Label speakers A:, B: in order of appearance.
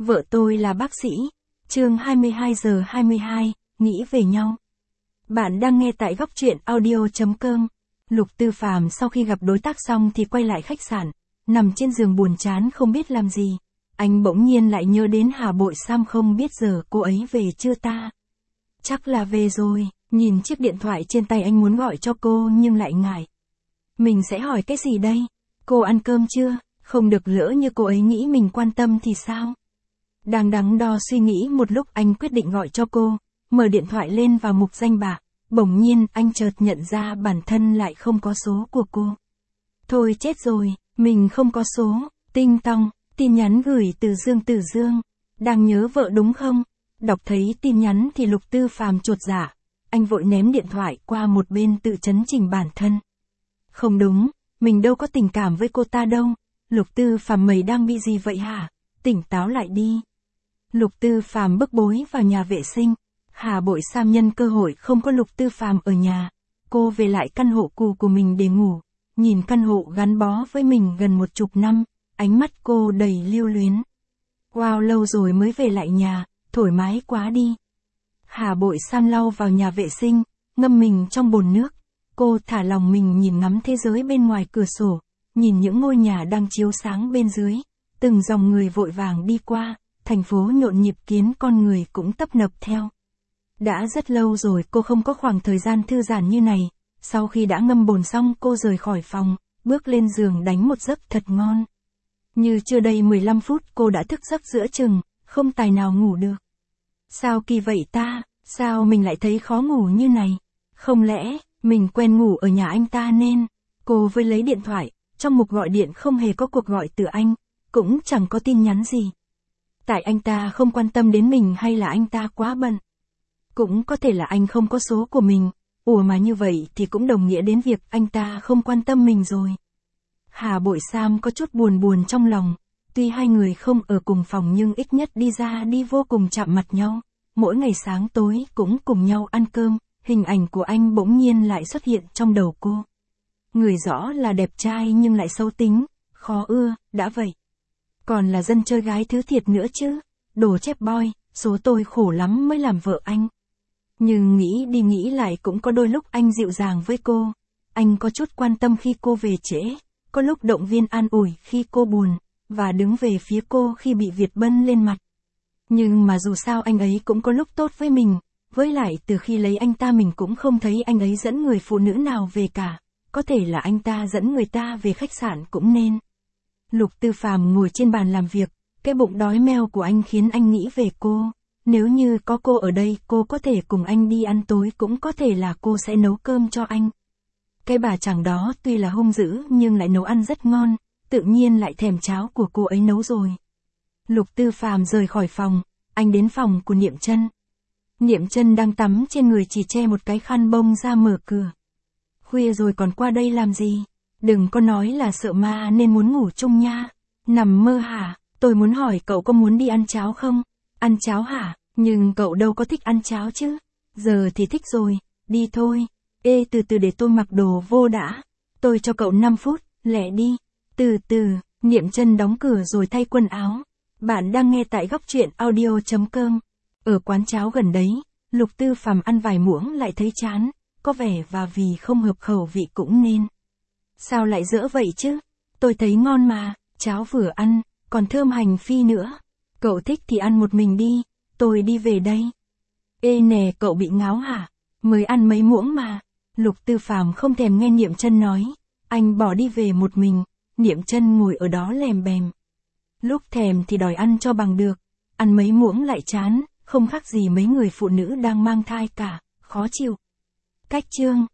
A: Vợ tôi là bác sĩ. Chương 22:22, nghĩ về nhau. Bạn đang nghe tại góc truyện audio.com. Lục Tư Phàm sau khi gặp đối tác xong thì quay lại khách sạn, nằm trên giường buồn chán không biết làm gì. Anh bỗng nhiên lại nhớ đến Hà Bội Sam, không biết giờ cô ấy về chưa ta? Chắc là về rồi, nhìn chiếc điện thoại trên tay anh muốn gọi cho cô nhưng lại ngại. Mình sẽ hỏi cái gì đây? Cô ăn cơm chưa? Không được lỡ như cô ấy nghĩ mình quan tâm thì sao? Đang đắn đo suy nghĩ một lúc, anh quyết định gọi cho cô, mở điện thoại lên vào mục danh bạ. Bỗng nhiên anh chợt nhận ra bản thân lại không có số của cô. Thôi chết rồi, mình không có số. Tinh tong, tin nhắn gửi từ Dương Tử Dương. Đang nhớ vợ đúng không? Đọc thấy tin nhắn thì Lục Tư Phàm chột dạ. Anh vội ném điện thoại qua một bên tự trấn chỉnh bản thân. Không đúng, mình đâu có tình cảm với cô ta đâu. Lục Tư Phàm, mày đang bị gì vậy hả? Tỉnh táo lại đi. Lục Tư Phàm bức bối vào nhà vệ sinh. Hà Bội Sam nhân cơ hội không có Lục Tư Phàm ở nhà, cô về lại căn hộ cũ của mình để ngủ. Nhìn căn hộ gắn bó với mình gần 10 năm, ánh mắt cô đầy lưu luyến. Wow, lâu rồi mới về lại nhà, thoải mái quá đi. Hà Bội Sam lau vào nhà vệ sinh, ngâm mình trong bồn nước. Cô thả lòng mình nhìn ngắm thế giới bên ngoài cửa sổ, nhìn những ngôi nhà đang chiếu sáng bên dưới, từng dòng người vội vàng đi qua, thành phố nhộn nhịp khiến con người cũng tấp nập theo. Đã rất lâu rồi cô không có khoảng thời gian thư giãn như này. Sau khi đã ngâm bồn xong, cô rời khỏi phòng, bước lên giường đánh một giấc thật ngon. Như chưa đầy 15 phút cô đã thức giấc giữa chừng, không tài nào ngủ được. Sao kỳ vậy ta, sao mình lại thấy khó ngủ như này? Không lẽ, mình quen ngủ ở nhà anh ta nên? Cô với lấy điện thoại, trong mục gọi điện không hề có cuộc gọi từ anh, cũng chẳng có tin nhắn gì. Tại anh ta không quan tâm đến mình hay là anh ta quá bận? Cũng có thể là anh không có số của mình. Ủa mà như vậy thì cũng đồng nghĩa đến việc anh ta không quan tâm mình rồi. Hà Bội Sam có chút buồn buồn trong lòng. Tuy hai người không ở cùng phòng nhưng ít nhất đi ra đi vô cùng chạm mặt nhau. Mỗi ngày sáng tối cũng cùng nhau ăn cơm. Hình ảnh của anh bỗng nhiên lại xuất hiện trong đầu cô. Người rõ là đẹp trai nhưng lại xấu tính, khó ưa, đã vậy. Còn là dân chơi gái thứ thiệt nữa chứ. Đồ chép boy, số tôi khổ lắm mới làm vợ anh. Nhưng nghĩ đi nghĩ lại cũng có đôi lúc anh dịu dàng với cô. Anh có chút quan tâm khi cô về trễ, có lúc động viên an ủi khi cô buồn, và đứng về phía cô khi bị Việt Bân lên mặt. Nhưng mà dù sao anh ấy cũng có lúc tốt với mình, với lại từ khi lấy anh ta mình cũng không thấy anh ấy dẫn người phụ nữ nào về cả. Có thể là anh ta dẫn người ta về khách sạn cũng nên. Lục Tư Phàm ngồi trên bàn làm việc, cái bụng đói meo của anh khiến anh nghĩ về cô. Nếu như có cô ở đây, cô có thể cùng anh đi ăn tối, cũng có thể là cô sẽ nấu cơm cho anh. Cái bà chàng đó tuy là hung dữ nhưng lại nấu ăn rất ngon, tự nhiên lại thèm cháo của cô ấy nấu rồi. Lục Tư Phàm rời khỏi phòng, anh đến phòng của Niệm Chân. Niệm Chân đang tắm, trên người chỉ che một cái khăn bông ra mở cửa. Khuya rồi còn qua đây làm gì? Đừng có nói là sợ ma nên muốn ngủ chung nha. Nằm mơ hả? Tôi muốn hỏi cậu có muốn đi ăn cháo không? Ăn cháo hả? Nhưng cậu đâu có thích ăn cháo chứ. Giờ thì thích rồi, đi thôi. Ê, từ từ để tôi mặc đồ vô đã. Tôi cho cậu 5 phút, lẹ đi. Từ từ, Niệm Chân đóng cửa rồi thay quần áo. Bạn đang nghe tại góc truyện audio.com. Ở quán cháo gần đấy, Lục Tư Phàm ăn vài muỗng lại thấy chán, có vẻ và vì không hợp khẩu vị cũng nên. Sao lại dỡ vậy chứ? Tôi thấy ngon mà, cháo vừa ăn, còn thơm hành phi nữa. Cậu thích thì ăn một mình đi, tôi đi về đây. Ê nè, cậu bị ngáo hả? Mới ăn mấy muỗng mà. Lục Tư Phàm không thèm nghe Niệm Chân nói. Anh bỏ đi về một mình, Niệm Chân ngồi ở đó lèm bèm. Lúc thèm thì đòi ăn cho bằng được, ăn mấy muỗng lại chán, không khác gì mấy người phụ nữ đang mang thai cả, khó chịu. Cách chương